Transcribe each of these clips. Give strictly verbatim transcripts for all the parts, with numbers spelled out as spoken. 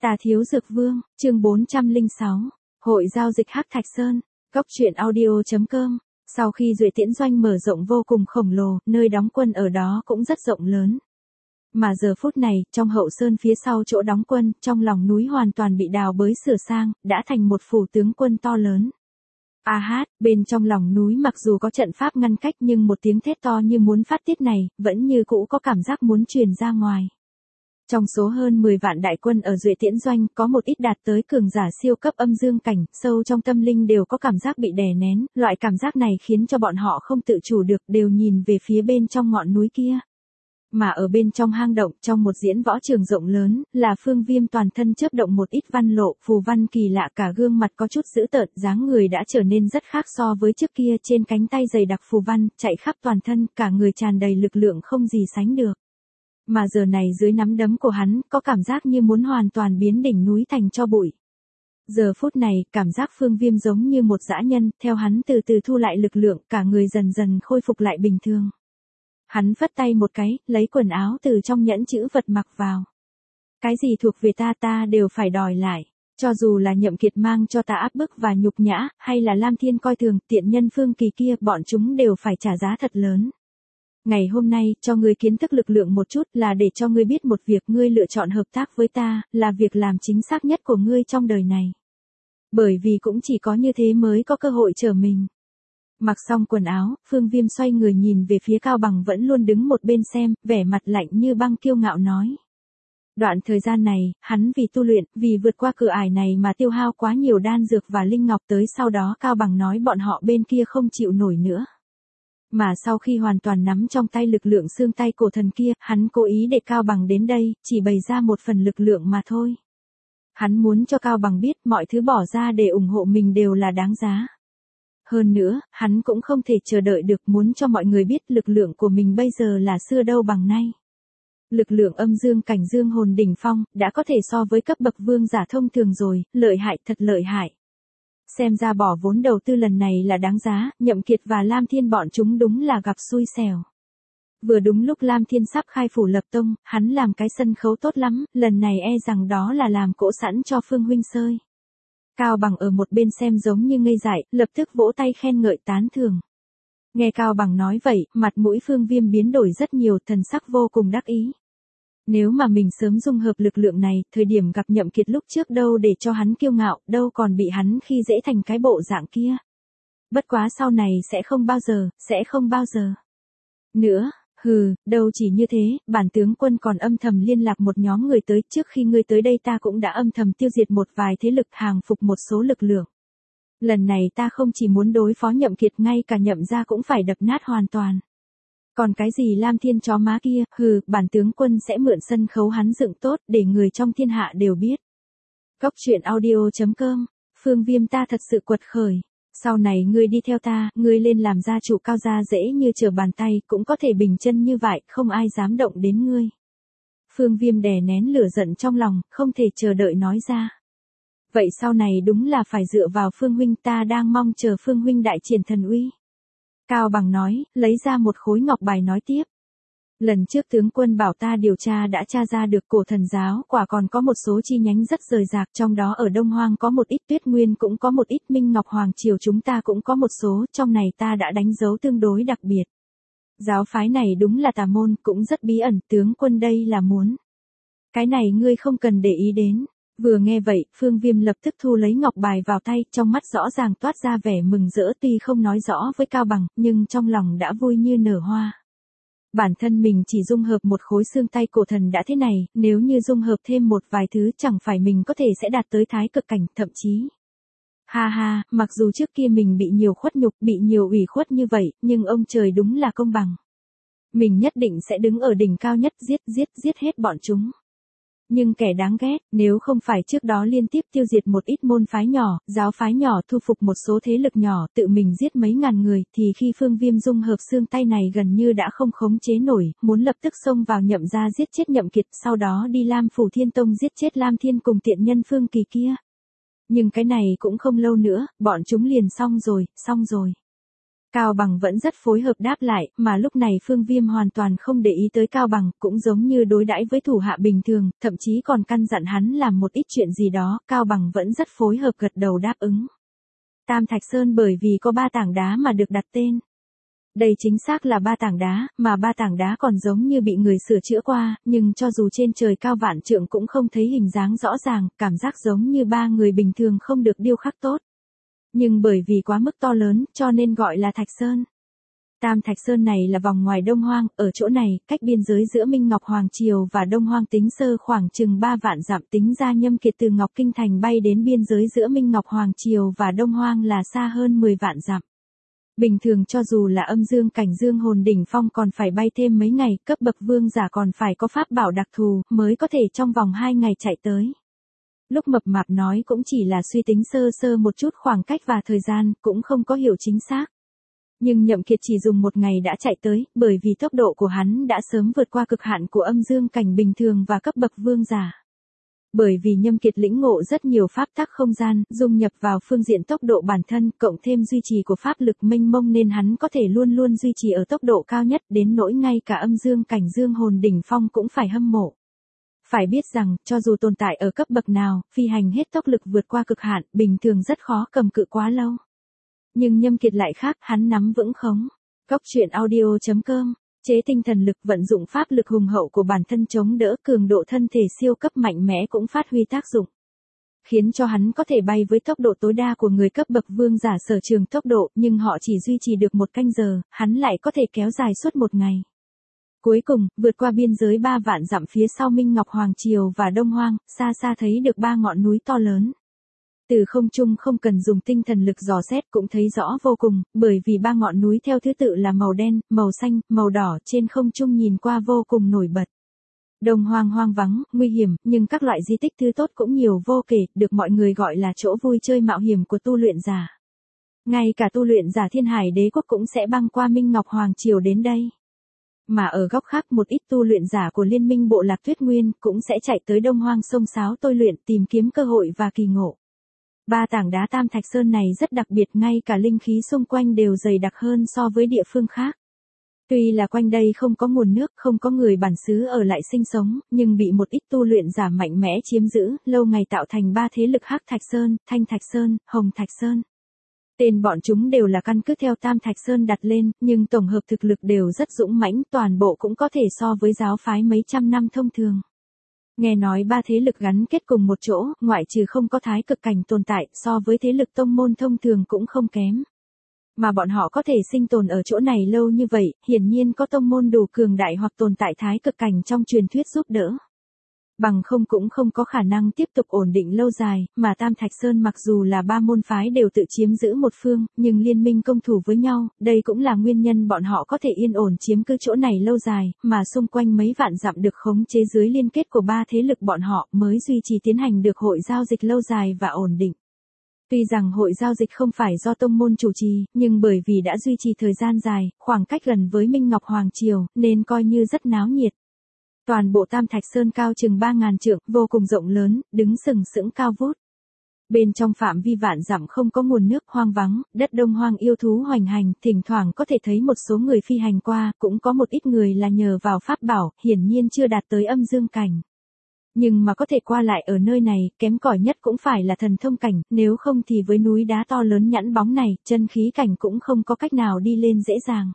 Tà Thiếu Dược Vương, chương bốn trăm lẻ sáu, Hội giao dịch Hắc Thạch Sơn, Cốc truyện audio chấm com. Sau khi Duệ Tiễn Doanh mở rộng vô cùng khổng lồ, nơi đóng quân ở đó cũng rất rộng lớn. Mà giờ phút này, trong hậu sơn phía sau chỗ đóng quân, trong lòng núi hoàn toàn bị đào bới sửa sang, đã thành một phủ tướng quân to lớn. A hát, bên trong lòng núi mặc dù có trận pháp ngăn cách nhưng một tiếng thét to như muốn phát tiết này, vẫn như cũ có cảm giác muốn truyền ra ngoài. Trong số hơn mười vạn đại quân ở Duệ Tiễn Doanh, có một ít đạt tới cường giả siêu cấp âm dương cảnh, sâu trong tâm linh đều có cảm giác bị đè nén, loại cảm giác này khiến cho bọn họ không tự chủ được, đều nhìn về phía bên trong ngọn núi kia. Mà ở bên trong hang động, trong một diễn võ trường rộng lớn, là Phương Viêm toàn thân chớp động một ít văn lộ, phù văn kỳ lạ, cả gương mặt có chút dữ tợn, dáng người đã trở nên rất khác so với trước kia, trên cánh tay dày đặc phù văn, chạy khắp toàn thân, cả người tràn đầy lực lượng không gì sánh được. Mà giờ này dưới nắm đấm của hắn, có cảm giác như muốn hoàn toàn biến đỉnh núi thành tro bụi. Giờ phút này, cảm giác Phương Viêm giống như một dã nhân, theo hắn từ từ thu lại lực lượng, cả người dần dần khôi phục lại bình thường. Hắn phất tay một cái, lấy quần áo từ trong nhẫn chữ vật mặc vào. Cái gì thuộc về ta ta đều phải đòi lại. Cho dù là Nhậm Kiệt mang cho ta áp bức và nhục nhã, hay là Lam Thiên coi thường, tiện nhân Phương Kỳ kia, bọn chúng đều phải trả giá thật lớn. Ngày hôm nay, cho ngươi kiến thức lực lượng một chút là để cho ngươi biết một việc, ngươi lựa chọn hợp tác với ta, là việc làm chính xác nhất của ngươi trong đời này. Bởi vì cũng chỉ có như thế mới có cơ hội trở mình. Mặc xong quần áo, Phương Viêm xoay người nhìn về phía Cao Bằng vẫn luôn đứng một bên xem, vẻ mặt lạnh như băng kiêu ngạo nói. Đoạn thời gian này, hắn vì tu luyện, vì vượt qua cửa ải này mà tiêu hao quá nhiều đan dược và linh ngọc, tới sau đó Cao Bằng nói bọn họ bên kia không chịu nổi nữa. Mà sau khi hoàn toàn nắm trong tay lực lượng xương tay cổ thần kia, hắn cố ý để Cao Bằng đến đây, chỉ bày ra một phần lực lượng mà thôi. Hắn muốn cho Cao Bằng biết mọi thứ bỏ ra để ủng hộ mình đều là đáng giá. Hơn nữa, hắn cũng không thể chờ đợi được, muốn cho mọi người biết lực lượng của mình bây giờ là xưa đâu bằng nay. Lực lượng âm dương cảnh dương hồn đỉnh phong, đã có thể so với cấp bậc vương giả thông thường rồi, lợi hại thật lợi hại. Xem ra bỏ vốn đầu tư lần này là đáng giá, Nhậm Kiệt và Lam Thiên bọn chúng đúng là gặp xui xẻo. Vừa đúng lúc Lam Thiên sắp khai phủ lập tông, hắn làm cái sân khấu tốt lắm, lần này e rằng đó là làm cỗ sẵn cho Phương huynh sơi. Cao Bằng ở một bên xem giống như ngây dại, lập tức vỗ tay khen ngợi tán thưởng. Nghe Cao Bằng nói vậy, mặt mũi Phương Viêm biến đổi rất nhiều, thần sắc vô cùng đắc ý. Nếu mà mình sớm dung hợp lực lượng này, thời điểm gặp Nhậm Kiệt lúc trước đâu để cho hắn kiêu ngạo, đâu còn bị hắn khi dễ thành cái bộ dạng kia. Bất quá sau này sẽ không bao giờ, sẽ không bao giờ. Nữa, hừ, đâu chỉ như thế, bản tướng quân còn âm thầm liên lạc một nhóm người tới, trước khi ngươi tới đây ta cũng đã âm thầm tiêu diệt một vài thế lực, hàng phục một số lực lượng. Lần này ta không chỉ muốn đối phó Nhậm Kiệt, ngay cả Nhậm gia cũng phải đập nát hoàn toàn. Còn cái gì Lam Thiên chó má kia, hừ, bản tướng quân sẽ mượn sân khấu hắn dựng tốt, để người trong thiên hạ đều biết. Cốc truyện audio chấm com, Phương Viêm ta thật sự quật khởi. Sau này ngươi đi theo ta, ngươi lên làm gia chủ Cao gia dễ như trở bàn tay, cũng có thể bình chân như vậy, không ai dám động đến ngươi. Phương Viêm đè nén lửa giận trong lòng, không thể chờ đợi nói ra. Vậy sau này đúng là phải dựa vào Phương huynh, ta đang mong chờ Phương huynh đại triển thần uy. Cao Bằng nói, lấy ra một khối ngọc bài nói tiếp. Lần trước tướng quân bảo ta điều tra đã tra ra được cổ thần giáo, quả còn có một số chi nhánh rất rời rạc, trong đó ở Đông Hoang có một ít, Tuyết Nguyên cũng có một ít, Minh Ngọc Hoàng Triều chúng ta cũng có một số, trong này ta đã đánh dấu tương đối đặc biệt. Giáo phái này đúng là tà môn, cũng rất bí ẩn, tướng quân đây là muốn. Cái này ngươi không cần để ý đến. Vừa nghe vậy, Phương Viêm lập tức thu lấy ngọc bài vào tay, trong mắt rõ ràng toát ra vẻ mừng rỡ, tuy không nói rõ với Cao Bằng, nhưng trong lòng đã vui như nở hoa. Bản thân mình chỉ dung hợp một khối xương tay cổ thần đã thế này, nếu như dung hợp thêm một vài thứ chẳng phải mình có thể sẽ đạt tới thái cực cảnh, thậm chí. Ha ha, mặc dù trước kia mình bị nhiều khuất nhục, bị nhiều ủy khuất như vậy, nhưng ông trời đúng là công bằng. Mình nhất định sẽ đứng ở đỉnh cao nhất, giết giết giết hết bọn chúng. Nhưng kẻ đáng ghét, nếu không phải trước đó liên tiếp tiêu diệt một ít môn phái nhỏ, giáo phái nhỏ, thu phục một số thế lực nhỏ, tự mình giết mấy ngàn người, thì khi Phương Viêm dung hợp xương tay này gần như đã không khống chế nổi, muốn lập tức xông vào Nhậm gia giết chết Nhậm Kiệt, sau đó đi Lam Phủ Thiên Tông giết chết Lam Thiên cùng tiện nhân Phương Kỳ kia. Nhưng cái này cũng không lâu nữa, bọn chúng liền xong rồi, xong rồi. Cao Bằng vẫn rất phối hợp đáp lại, mà lúc này Phương Viêm hoàn toàn không để ý tới Cao Bằng, cũng giống như đối đãi với thủ hạ bình thường, thậm chí còn căn dặn hắn làm một ít chuyện gì đó, Cao Bằng vẫn rất phối hợp gật đầu đáp ứng. Tam Thạch Sơn bởi vì có ba tảng đá mà được đặt tên. Đây chính xác là ba tảng đá, mà ba tảng đá còn giống như bị người sửa chữa qua, nhưng cho dù trên trời cao vạn trượng cũng không thấy hình dáng rõ ràng, cảm giác giống như ba người bình thường không được điêu khắc tốt. Nhưng bởi vì quá mức to lớn, cho nên gọi là Thạch Sơn. Tam Thạch Sơn này là vòng ngoài Đông Hoang, ở chỗ này, cách biên giới giữa Minh Ngọc Hoàng Triều và Đông Hoang tính sơ khoảng chừng ba vạn dặm, tính ra Nhâm Kiệt từ Ngọc Kinh Thành bay đến biên giới giữa Minh Ngọc Hoàng Triều và Đông Hoang là xa hơn mười vạn dặm. Bình thường cho dù là âm dương cảnh dương hồn đỉnh phong còn phải bay thêm mấy ngày, cấp bậc vương giả còn phải có pháp bảo đặc thù, mới có thể trong vòng hai ngày chạy tới. Lúc Mập Mạp nói cũng chỉ là suy tính sơ sơ một chút khoảng cách và thời gian, cũng không có hiểu chính xác. Nhưng Nhậm Kiệt chỉ dùng một ngày đã chạy tới, bởi vì tốc độ của hắn đã sớm vượt qua cực hạn của âm dương cảnh bình thường và cấp bậc vương giả. Bởi vì Nhâm Kiệt lĩnh ngộ rất nhiều pháp tắc không gian, dung nhập vào phương diện tốc độ bản thân, cộng thêm duy trì của pháp lực mênh mông nên hắn có thể luôn luôn duy trì ở tốc độ cao nhất, đến nỗi ngay cả âm dương cảnh dương hồn đỉnh phong cũng phải hâm mộ. Phải biết rằng, cho dù tồn tại ở cấp bậc nào, phi hành hết tốc lực vượt qua cực hạn, bình thường rất khó cầm cự quá lâu. Nhưng Nhâm Kiệt lại khác, hắn nắm vững khống. Cốc truyện audio chấm com chế tinh thần lực, vận dụng pháp lực hùng hậu của bản thân chống đỡ, cường độ thân thể siêu cấp mạnh mẽ cũng phát huy tác dụng. Khiến cho hắn có thể bay với tốc độ tối đa của người cấp bậc vương giả sở trường tốc độ, nhưng họ chỉ duy trì được một canh giờ, hắn lại có thể kéo dài suốt một ngày. Cuối cùng, vượt qua biên giới ba vạn dặm phía sau Minh Ngọc Hoàng Triều và Đông Hoang, xa xa thấy được ba ngọn núi to lớn. Từ không trung không cần dùng tinh thần lực dò xét cũng thấy rõ vô cùng, bởi vì ba ngọn núi theo thứ tự là màu đen, màu xanh, màu đỏ, trên không trung nhìn qua vô cùng nổi bật. Đông Hoang hoang vắng, nguy hiểm, nhưng các loại di tích thứ tốt cũng nhiều vô kể, được mọi người gọi là chỗ vui chơi mạo hiểm của tu luyện giả. Ngay cả tu luyện giả Thiên Hải Đế quốc cũng sẽ băng qua Minh Ngọc Hoàng Triều đến đây. Mà ở góc khác một ít tu luyện giả của Liên minh Bộ Lạc Tuyết Nguyên cũng sẽ chạy tới Đông Hoang sông Sáo tôi luyện tìm kiếm cơ hội và kỳ ngộ. Ba tảng đá Tam Thạch Sơn này rất đặc biệt, ngay cả linh khí xung quanh đều dày đặc hơn so với địa phương khác. Tuy là quanh đây không có nguồn nước, không có người bản xứ ở lại sinh sống, nhưng bị một ít tu luyện giả mạnh mẽ chiếm giữ, lâu ngày tạo thành ba thế lực Hắc Thạch Sơn, Thanh Thạch Sơn, Hồng Thạch Sơn. Tên bọn chúng đều là căn cứ theo Tam Thạch Sơn đặt lên, nhưng tổng hợp thực lực đều rất dũng mãnh, toàn bộ cũng có thể so với giáo phái mấy trăm năm thông thường. Nghe nói ba thế lực gắn kết cùng một chỗ, ngoại trừ không có thái cực cảnh tồn tại, so với thế lực tông môn thông thường cũng không kém. Mà bọn họ có thể sinh tồn ở chỗ này lâu như vậy, hiển nhiên có tông môn đủ cường đại hoặc tồn tại thái cực cảnh trong truyền thuyết giúp đỡ. Bằng không cũng không có khả năng tiếp tục ổn định lâu dài, mà Tam Thạch Sơn mặc dù là ba môn phái đều tự chiếm giữ một phương, nhưng liên minh công thủ với nhau, đây cũng là nguyên nhân bọn họ có thể yên ổn chiếm cứ chỗ này lâu dài, mà xung quanh mấy vạn dặm được khống chế dưới liên kết của ba thế lực bọn họ mới duy trì tiến hành được hội giao dịch lâu dài và ổn định. Tuy rằng hội giao dịch không phải do tông môn chủ trì, nhưng bởi vì đã duy trì thời gian dài, khoảng cách gần với Minh Ngọc Hoàng Triều, nên coi như rất náo nhiệt. Toàn bộ Tam Thạch Sơn cao chừng ba ngàn trượng, vô cùng rộng lớn, đứng sừng sững cao vút. Bên trong phạm vi vạn dặm không có nguồn nước, hoang vắng, đất Đông Hoang yêu thú hoành hành, thỉnh thoảng có thể thấy một số người phi hành qua, cũng có một ít người là nhờ vào pháp bảo, hiển nhiên chưa đạt tới âm dương cảnh. Nhưng mà có thể qua lại ở nơi này, kém cỏi nhất cũng phải là thần thông cảnh, nếu không thì với núi đá to lớn nhẵn bóng này, chân khí cảnh cũng không có cách nào đi lên dễ dàng.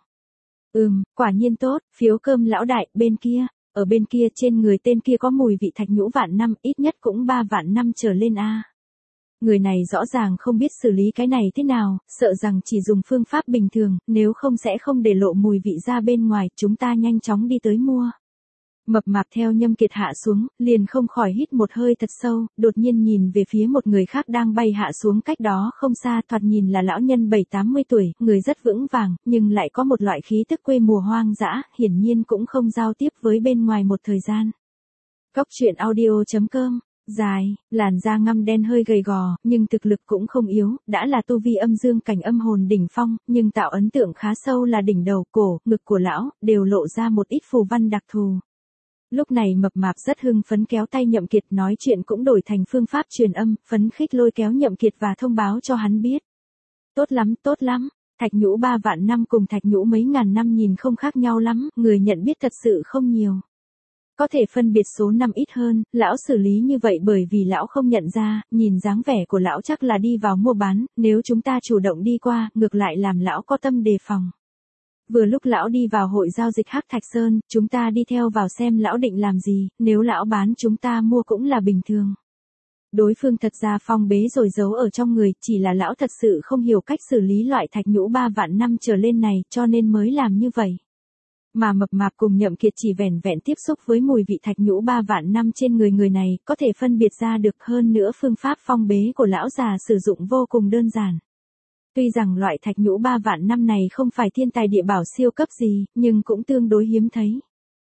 Ừm, quả nhiên tốt, phiếu cơm lão đại, bên kia. Ở bên kia trên người tên kia có mùi vị thạch nhũ vạn năm, ít nhất cũng ba vạn năm trở lên a. À. Người này rõ ràng không biết xử lý cái này thế nào, sợ rằng chỉ dùng phương pháp bình thường, nếu không sẽ không để lộ mùi vị ra bên ngoài, chúng ta nhanh chóng đi tới mua. Mập Mạp theo Nhâm Kiệt hạ xuống, liền không khỏi hít một hơi thật sâu, đột nhiên nhìn về phía một người khác đang bay hạ xuống cách đó không xa, thoạt nhìn là lão nhân bảy tám mươi tuổi, người rất vững vàng, nhưng lại có một loại khí tức quê mùa hoang dã, hiển nhiên cũng không giao tiếp với bên ngoài một thời gian. Cốc truyện audio chấm com, dài, làn da ngăm đen hơi gầy gò, nhưng thực lực cũng không yếu, đã là tu vi âm dương cảnh âm hồn đỉnh phong, nhưng tạo ấn tượng khá sâu là đỉnh đầu, cổ, ngực của lão, đều lộ ra một ít phù văn đặc thù. Lúc này Mập Mạp rất hưng phấn kéo tay Nhậm Kiệt, nói chuyện cũng đổi thành phương pháp truyền âm, phấn khích lôi kéo Nhậm Kiệt và thông báo cho hắn biết. Tốt lắm, tốt lắm, Thạch nhũ ba vạn năm cùng thạch nhũ mấy ngàn năm nhìn không khác nhau lắm, người nhận biết thật sự không nhiều. Có thể phân biệt số năm ít hơn, lão xử lý như vậy bởi vì lão không nhận ra, nhìn dáng vẻ của lão chắc là đi vào mua bán, nếu chúng ta chủ động đi qua, ngược lại làm lão có tâm đề phòng. Vừa lúc lão đi vào hội giao dịch Hắc Thạch Sơn, chúng ta đi theo vào xem lão định làm gì, nếu lão bán chúng ta mua cũng là bình thường. Đối phương thật ra phong bế rồi giấu ở trong người, chỉ là lão thật sự không hiểu cách xử lý loại thạch nhũ ba vạn năm trở lên này, cho nên mới làm như vậy. Mà Mập Mạp cùng Nhậm Kiệt chỉ vẻn vẹn tiếp xúc với mùi vị thạch nhũ ba vạn năm trên người người này, có thể phân biệt ra được, hơn nữa phương pháp phong bế của lão già sử dụng vô cùng đơn giản. Tuy rằng loại thạch nhũ ba vạn năm này không phải thiên tài địa bảo siêu cấp gì, nhưng cũng tương đối hiếm thấy.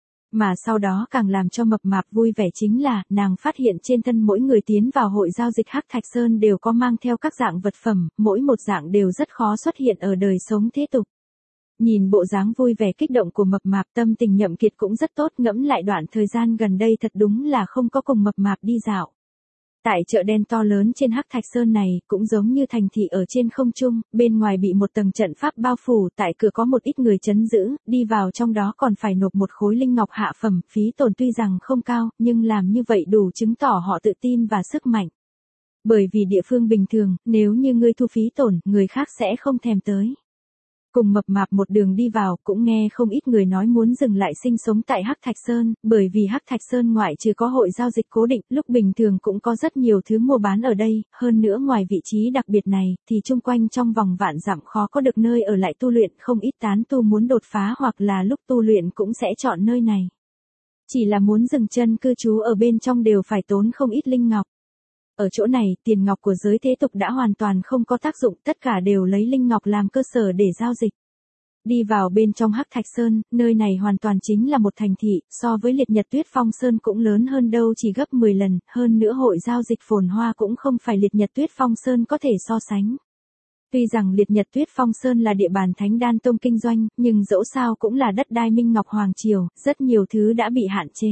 Mà sau đó càng làm cho Mập Mạp vui vẻ chính là, nàng phát hiện trên thân mỗi người tiến vào hội giao dịch Hắc Thạch Sơn đều có mang theo các dạng vật phẩm, mỗi một dạng đều rất khó xuất hiện ở đời sống thế tục. Nhìn bộ dáng vui vẻ kích động của Mập Mạp, tâm tình Nhậm Kiệt cũng rất tốt, ngẫm lại đoạn thời gian gần đây thật đúng là không có cùng Mập Mạp đi dạo. Tại chợ đen to lớn trên Hắc Thạch Sơn này, cũng giống như thành thị ở trên không trung, bên ngoài bị một tầng trận pháp bao phủ, tại cửa có một ít người trấn giữ, đi vào trong đó còn phải nộp một khối linh ngọc hạ phẩm, phí tổn tuy rằng không cao, nhưng làm như vậy đủ chứng tỏ họ tự tin và sức mạnh. Bởi vì địa phương bình thường, nếu như ngươi thu phí tổn, người khác sẽ không thèm tới. Cùng Mập Mạp một đường đi vào, cũng nghe không ít người nói muốn dừng lại sinh sống tại Hắc Thạch Sơn, bởi vì Hắc Thạch Sơn ngoại trừ có hội giao dịch cố định, lúc bình thường cũng có rất nhiều thứ mua bán ở đây, hơn nữa ngoài vị trí đặc biệt này, thì chung quanh trong vòng vạn dặm khó có được nơi ở lại tu luyện, không ít tán tu muốn đột phá hoặc là lúc tu luyện cũng sẽ chọn nơi này. Chỉ là muốn dừng chân cư trú ở bên trong đều phải tốn không ít linh ngọc. Ở chỗ này, tiền ngọc của giới thế tục đã hoàn toàn không có tác dụng, tất cả đều lấy linh ngọc làm cơ sở để giao dịch. Đi vào bên trong Hắc Thạch Sơn, nơi này hoàn toàn chính là một thành thị, so với Liệt Nhật Tuyết Phong Sơn cũng lớn hơn đâu chỉ gấp mười lần, hơn nữa hội giao dịch phồn hoa cũng không phải Liệt Nhật Tuyết Phong Sơn có thể so sánh. Tuy rằng Liệt Nhật Tuyết Phong Sơn là địa bàn Thánh Đan Tông kinh doanh, nhưng dẫu sao cũng là đất đai Minh Ngọc Hoàng Triều, rất nhiều thứ đã bị hạn chế.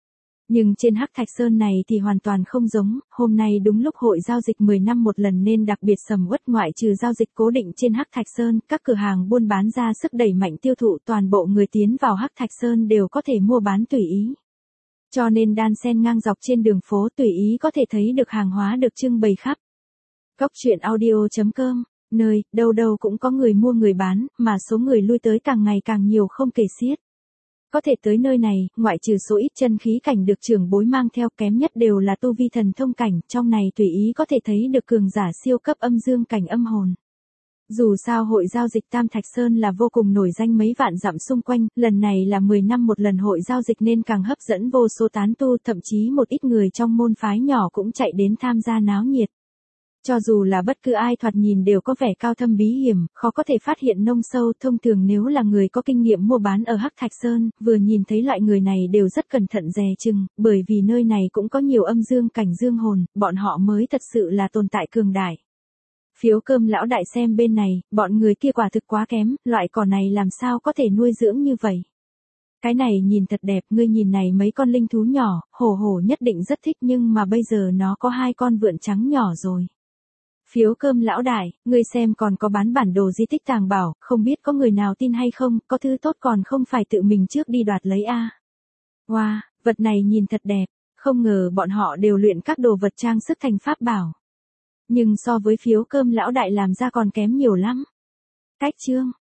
Nhưng trên Hắc Thạch Sơn này thì hoàn toàn không giống, hôm nay đúng lúc hội giao dịch mười năm một lần nên đặc biệt sầm uất, ngoại trừ giao dịch cố định trên Hắc Thạch Sơn, các cửa hàng buôn bán ra sức đẩy mạnh tiêu thụ, toàn bộ người tiến vào Hắc Thạch Sơn đều có thể mua bán tùy ý. Cho nên đan xen ngang dọc trên đường phố tùy ý có thể thấy được hàng hóa được trưng bày khắp. Góc truyện audio chấm com, nơi, đâu đâu cũng có người mua người bán, mà số người lui tới càng ngày càng nhiều không kể xiết. Có thể tới nơi này, ngoại trừ số ít chân khí cảnh được trưởng bối mang theo, kém nhất đều là tu vi thần thông cảnh, trong này tùy ý có thể thấy được cường giả siêu cấp âm dương cảnh âm hồn. Dù sao hội giao dịch Tam Thạch Sơn là vô cùng nổi danh mấy vạn dặm xung quanh, lần này là mười năm một lần hội giao dịch nên càng hấp dẫn vô số tán tu, thậm chí một ít người trong môn phái nhỏ cũng chạy đến tham gia náo nhiệt. Cho dù là bất cứ ai thoạt nhìn đều có vẻ cao thâm bí hiểm, khó có thể phát hiện nông sâu, thông thường nếu là người có kinh nghiệm mua bán ở Hắc Thạch Sơn, vừa nhìn thấy loại người này đều rất cẩn thận dè chừng, bởi vì nơi này cũng có nhiều âm dương cảnh dương hồn, bọn họ mới thật sự là tồn tại cường đại. Phiếu cơm lão đại xem bên này, bọn người kia quả thực quá kém, loại cỏ này làm sao có thể nuôi dưỡng như vậy. Cái này nhìn thật đẹp, ngươi nhìn này mấy con linh thú nhỏ, hổ hổ nhất định rất thích nhưng mà bây giờ nó có hai con vượn trắng nhỏ rồi. Phiếu cơm lão đại, ngươi xem còn có bán bản đồ di tích tàng bảo, không biết có người nào tin hay không, có thứ tốt còn không phải tự mình trước đi đoạt lấy a. Wow, vật này nhìn thật đẹp, không ngờ bọn họ đều luyện các đồ vật trang sức thành pháp bảo. Nhưng so với phiếu cơm lão đại làm ra còn kém nhiều lắm. Cách chương